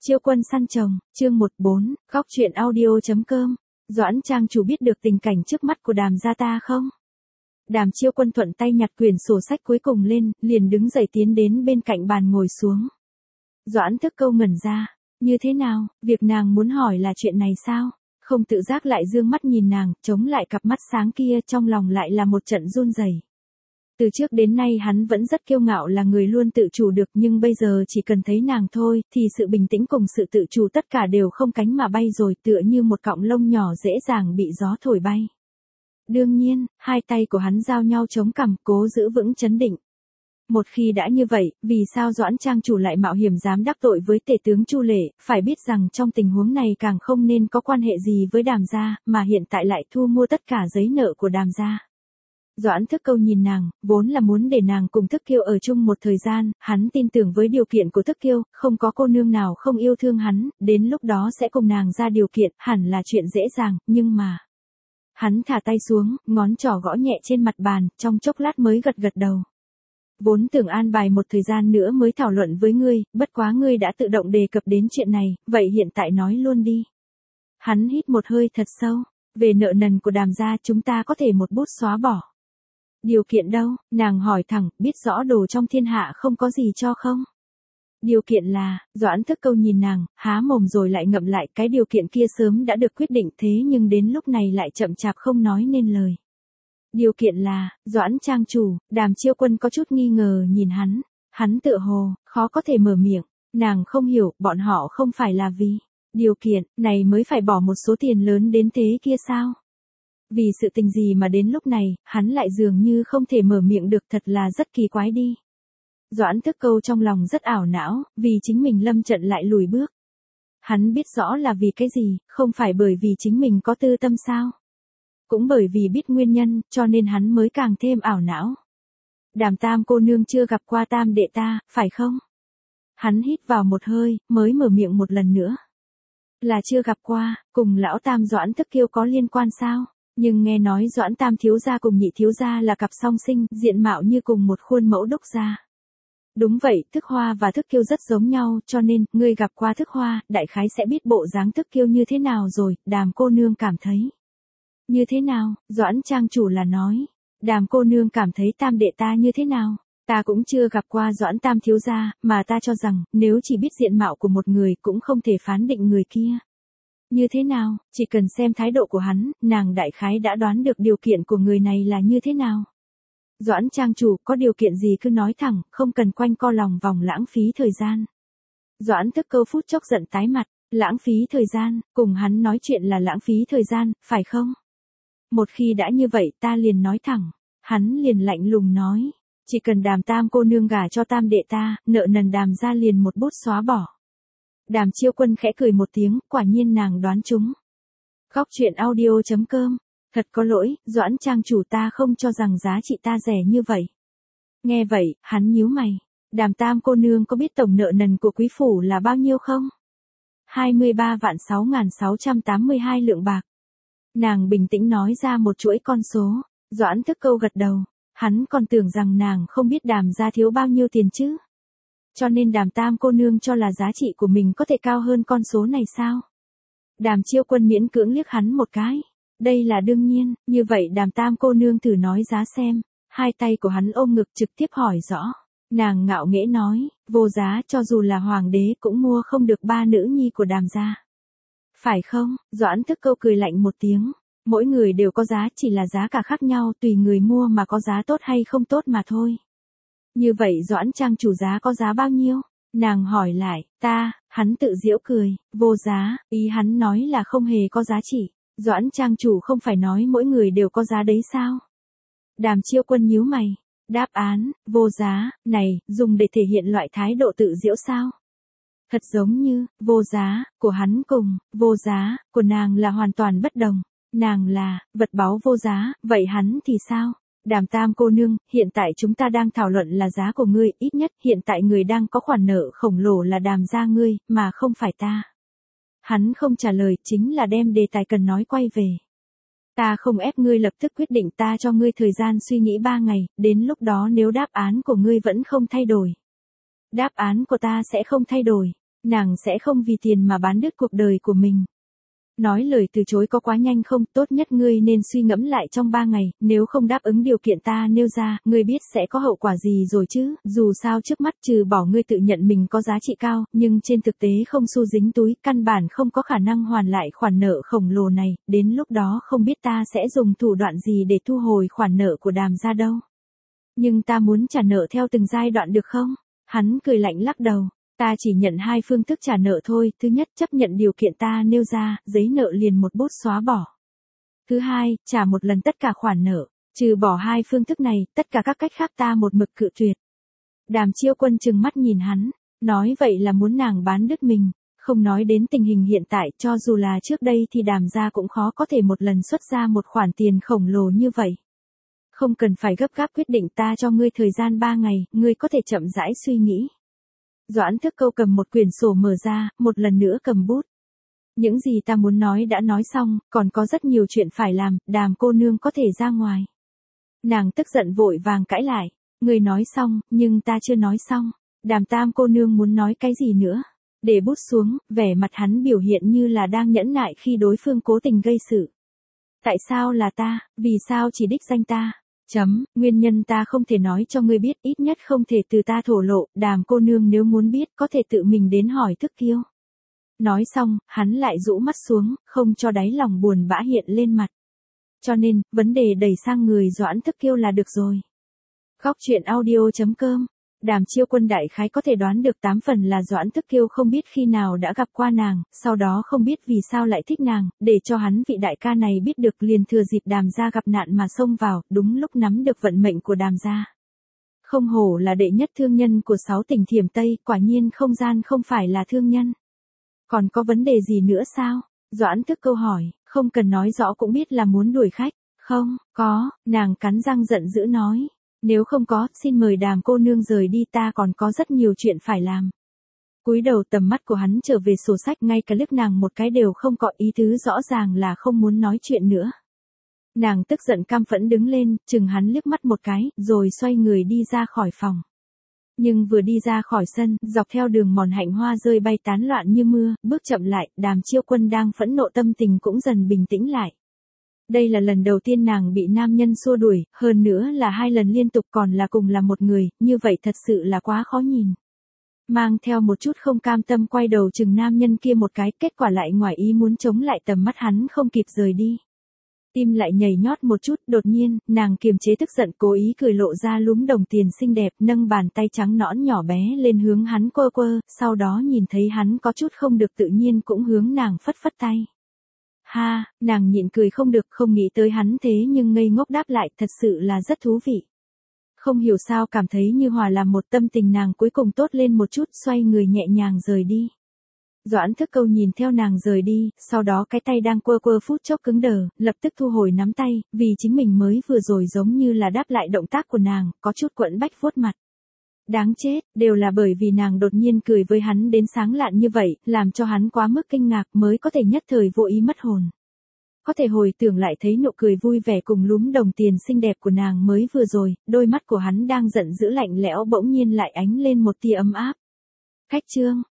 Chiêu quân săn chồng, chương 14, góc truyện audio.com. Doãn trang chủ biết được tình cảnh trước mắt của Đàm gia ta không? Đàm Chiêu Quân thuận tay nhặt quyển sổ sách cuối cùng lên, liền đứng dậy tiến đến bên cạnh bàn ngồi xuống. Doãn Thức Câu ngẩn ra, như thế nào, việc nàng muốn hỏi là chuyện này sao? Không tự giác lại dương mắt nhìn nàng, chống lại cặp mắt sáng kia, trong lòng lại là một trận run rẩy. Từ trước đến nay hắn vẫn rất kiêu ngạo là người luôn tự chủ được, nhưng bây giờ chỉ cần thấy nàng thôi, thì sự bình tĩnh cùng sự tự chủ tất cả đều không cánh mà bay rồi, tựa như một cọng lông nhỏ dễ dàng bị gió thổi bay. Đương nhiên, hai tay của hắn giao nhau chống cằm, cố giữ vững chấn định. Một khi đã như vậy, vì sao Doãn trang chủ lại mạo hiểm dám đắc tội với tể tướng Chu Lệ, phải biết rằng trong tình huống này càng không nên có quan hệ gì với Đàm gia, mà hiện tại lại thu mua tất cả giấy nợ của Đàm gia. Doãn Thức Câu nhìn nàng, vốn là muốn để nàng cùng Thức Kiêu ở chung một thời gian, hắn tin tưởng với điều kiện của Thức Kiêu, không có cô nương nào không yêu thương hắn, đến lúc đó sẽ cùng nàng ra điều kiện, hẳn là chuyện dễ dàng, nhưng mà... Hắn thả tay xuống, ngón trỏ gõ nhẹ trên mặt bàn, trong chốc lát mới gật gật đầu. Vốn tưởng an bài một thời gian nữa mới thảo luận với ngươi, bất quá ngươi đã tự động đề cập đến chuyện này, vậy hiện tại nói luôn đi. Hắn hít một hơi thật sâu, về nợ nần của Đàm gia chúng ta có thể một bút xóa bỏ. Điều kiện đâu, nàng hỏi thẳng, biết rõ đồ trong thiên hạ không có gì cho không? Điều kiện là, Doãn Thức Câu nhìn nàng, há mồm rồi lại ngậm lại, cái điều kiện kia sớm đã được quyết định thế nhưng đến lúc này lại chậm chạp không nói nên lời. Điều kiện là, Doãn trang chủ, Đàm Chiêu Quân có chút nghi ngờ nhìn hắn tựa hồ, khó có thể mở miệng, nàng không hiểu, bọn họ không phải là vì điều kiện này mới phải bỏ một số tiền lớn đến thế kia sao? Vì sự tình gì mà đến lúc này, hắn lại dường như không thể mở miệng được, thật là rất kỳ quái đi. Doãn Thức Câu trong lòng rất ảo não, vì chính mình lâm trận lại lùi bước. Hắn biết rõ là vì cái gì, không phải bởi vì chính mình có tư tâm sao. Cũng bởi vì biết nguyên nhân, cho nên hắn mới càng thêm ảo não. Đàm Tam cô nương chưa gặp qua Tam đệ ta, phải không? Hắn hít vào một hơi, mới mở miệng một lần nữa. Là chưa gặp qua, cùng lão Tam Doãn Thức Kiêu có liên quan sao? Nhưng nghe nói Doãn Tam thiếu gia cùng Nhị thiếu gia là cặp song sinh, diện mạo như cùng một khuôn mẫu đúc ra. Đúng vậy, Thức Hoa và Thức Kiêu rất giống nhau, cho nên, ngươi gặp qua Thức Hoa, đại khái sẽ biết bộ dáng Thức Kiêu như thế nào rồi, Đàm cô nương cảm thấy. Như thế nào, Doãn trang chủ là nói. Đàm cô nương cảm thấy Tam đệ ta như thế nào? Ta cũng chưa gặp qua Doãn Tam thiếu gia, mà ta cho rằng, nếu chỉ biết diện mạo của một người cũng không thể phán định người kia. Như thế nào, chỉ cần xem thái độ của hắn, nàng đại khái đã đoán được điều kiện của người này là như thế nào. Doãn trang chủ, có điều kiện gì cứ nói thẳng, không cần quanh co lòng vòng lãng phí thời gian. Doãn Thức Câu phút chốc giận tái mặt, lãng phí thời gian, cùng hắn nói chuyện là lãng phí thời gian, phải không? Một khi đã như vậy ta liền nói thẳng, hắn liền lạnh lùng nói, chỉ cần Đàm Tam cô nương gả cho Tam đệ ta, nợ nần Đàm gia liền một bút xóa bỏ. Đàm Chiêu Quân khẽ cười một tiếng, quả nhiên nàng đoán trúng. Góc truyện audio.com. Thật có lỗi, Doãn trang chủ, ta không cho rằng giá trị ta rẻ như vậy. Nghe vậy, hắn nhíu mày. Đàm Tam cô nương có biết tổng nợ nần của quý phủ là bao nhiêu không? 23.6.682 lượng bạc. Nàng bình tĩnh nói ra một chuỗi con số. Doãn Thức Câu gật đầu. Hắn còn tưởng rằng nàng không biết Đàm gia thiếu bao nhiêu tiền chứ. Cho nên Đàm Tam cô nương cho là giá trị của mình có thể cao hơn con số này sao? Đàm Chiêu Quân miễn cưỡng liếc hắn một cái. Đây là đương nhiên, như vậy Đàm Tam cô nương thử nói giá xem. Hai tay của hắn ôm ngực trực tiếp hỏi rõ. Nàng ngạo nghễ nói, vô giá, cho dù là hoàng đế cũng mua không được ba nữ nhi của Đàm gia. Phải không? Doãn Thức Câu cười lạnh một tiếng. Mỗi người đều có giá, chỉ là giá cả khác nhau, tùy người mua mà có giá tốt hay không tốt mà thôi. Như vậy Doãn trang chủ giá có giá bao nhiêu? Nàng hỏi lại, hắn tự giễu cười, vô giá, ý hắn nói là không hề có giá trị. Doãn trang chủ không phải nói mỗi người đều có giá đấy sao? Đàm Chiêu Quân nhíu mày. Đáp án, vô giá, này, dùng để thể hiện loại thái độ tự giễu sao? Thật giống như, vô giá, của hắn cùng, vô giá, của nàng là hoàn toàn bất đồng. Nàng là, vật báu vô giá, vậy hắn thì sao? Đàm Tam cô nương, hiện tại chúng ta đang thảo luận là giá của ngươi, ít nhất hiện tại người đang có khoản nợ khổng lồ là Đàm gia ngươi, mà không phải ta. Hắn không trả lời, chính là đem đề tài cần nói quay về. Ta không ép ngươi lập tức quyết định, ta cho ngươi thời gian suy nghĩ 3 ngày, đến lúc đó nếu đáp án của ngươi vẫn không thay đổi. Đáp án của ta sẽ không thay đổi. Nàng sẽ không vì tiền mà bán đứt cuộc đời của mình. Nói lời từ chối có quá nhanh không, tốt nhất ngươi nên suy ngẫm lại trong 3 ngày, nếu không đáp ứng điều kiện ta nêu ra, ngươi biết sẽ có hậu quả gì rồi chứ, dù sao trước mắt trừ bỏ ngươi tự nhận mình có giá trị cao, nhưng trên thực tế không xu dính túi, căn bản không có khả năng hoàn lại khoản nợ khổng lồ này, đến lúc đó không biết ta sẽ dùng thủ đoạn gì để thu hồi khoản nợ của Đàm gia đâu. Nhưng ta muốn trả nợ theo từng giai đoạn được không? Hắn cười lạnh lắc đầu. Ta chỉ nhận 2 phương thức trả nợ thôi, thứ nhất chấp nhận điều kiện ta nêu ra, giấy nợ liền một bút xóa bỏ. Thứ hai, trả một lần tất cả khoản nợ, trừ bỏ 2 phương thức này, tất cả các cách khác ta một mực cự tuyệt. Đàm Chiêu Quân trừng mắt nhìn hắn, nói vậy là muốn nàng bán đứt mình, không nói đến tình hình hiện tại, cho dù là trước đây thì Đàm gia cũng khó có thể một lần xuất ra một khoản tiền khổng lồ như vậy. Không cần phải gấp gáp quyết định, ta cho ngươi thời gian 3 ngày, ngươi có thể chậm rãi suy nghĩ. Doãn Thức Câu cầm một quyển sổ mở ra, một lần nữa cầm bút. Những gì ta muốn nói đã nói xong, còn có rất nhiều chuyện phải làm, Đàm cô nương có thể ra ngoài. Nàng tức giận vội vàng cãi lại, người nói xong, nhưng ta chưa nói xong. Đàm tam cô nương muốn nói cái gì nữa? Để bút xuống, vẻ mặt hắn biểu hiện như là đang nhẫn nại khi đối phương cố tình gây sự. Tại sao là ta, vì sao chỉ đích danh ta? Nguyên nhân ta không thể nói cho ngươi biết, ít nhất không thể từ ta thổ lộ, Đàm cô nương nếu muốn biết có thể tự mình đến hỏi Thức Kiêu. Nói xong, hắn lại rũ mắt xuống, không cho đáy lòng buồn bã hiện lên mặt. Cho nên, vấn đề đẩy sang người Doãn Thức Kiêu là được rồi. Góc truyện audio.com. Đàm Chiêu Quân đại khái có thể đoán được 8 phần là Doãn Thức Kiêu không biết khi nào đã gặp qua nàng, sau đó không biết vì sao lại thích nàng, để cho hắn vị đại ca này biết được liền thừa dịp Đàm gia gặp nạn mà xông vào, đúng lúc nắm được vận mệnh của Đàm gia. Không hổ là đệ nhất thương nhân của 6 tỉnh Thiểm Tây, quả nhiên không gian không phải là thương nhân. Còn có vấn đề gì nữa sao? Doãn Thức Câu hỏi, không cần nói rõ cũng biết là muốn đuổi khách. Không, có, nàng cắn răng giận dữ nói. Nếu không có, xin mời Đàm cô nương rời đi, ta còn có rất nhiều chuyện phải làm. Cúi đầu, tầm mắt của hắn trở về sổ sách, ngay cả liếc nàng một cái đều không có, ý tứ rõ ràng là không muốn nói chuyện nữa. Nàng tức giận cam phẫn đứng lên, chừng hắn liếc mắt một cái, rồi xoay người đi ra khỏi phòng. Nhưng vừa đi ra khỏi sân, dọc theo đường mòn hạnh hoa rơi bay tán loạn như mưa, bước chậm lại, Đàm Chiêu Quân đang phẫn nộ tâm tình cũng dần bình tĩnh lại. Đây là lần đầu tiên nàng bị nam nhân xua đuổi, hơn nữa là 2 lần liên tục, còn là cùng là một người, như vậy thật sự là quá khó nhìn. Mang theo một chút không cam tâm quay đầu chừng nam nhân kia một cái, kết quả lại ngoài ý muốn chống lại tầm mắt hắn không kịp rời đi. Tim lại nhảy nhót một chút, đột nhiên, nàng kiềm chế tức giận cố ý cười lộ ra lúm đồng tiền xinh đẹp, nâng bàn tay trắng nõn nhỏ bé lên hướng hắn quơ quơ, sau đó nhìn thấy hắn có chút không được tự nhiên cũng hướng nàng phất phất tay. Ha, nàng nhịn cười không được, không nghĩ tới hắn thế nhưng ngây ngốc đáp lại, thật sự là rất thú vị. Không hiểu sao cảm thấy như hòa làm một, tâm tình nàng cuối cùng tốt lên một chút, xoay người nhẹ nhàng rời đi. Doãn Thức Câu nhìn theo nàng rời đi, sau đó cái tay đang quơ quơ phút chốc cứng đờ, lập tức thu hồi nắm tay, vì chính mình mới vừa rồi giống như là đáp lại động tác của nàng, có chút quẫn bách vuốt mặt. Đáng chết, đều là bởi vì nàng đột nhiên cười với hắn đến sáng lạn như vậy, làm cho hắn quá mức kinh ngạc mới có thể nhất thời vô ý mất hồn. Có thể hồi tưởng lại thấy nụ cười vui vẻ cùng lúm đồng tiền xinh đẹp của nàng mới vừa rồi, đôi mắt của hắn đang giận dữ lạnh lẽo bỗng nhiên lại ánh lên một tia ấm áp. Cách chương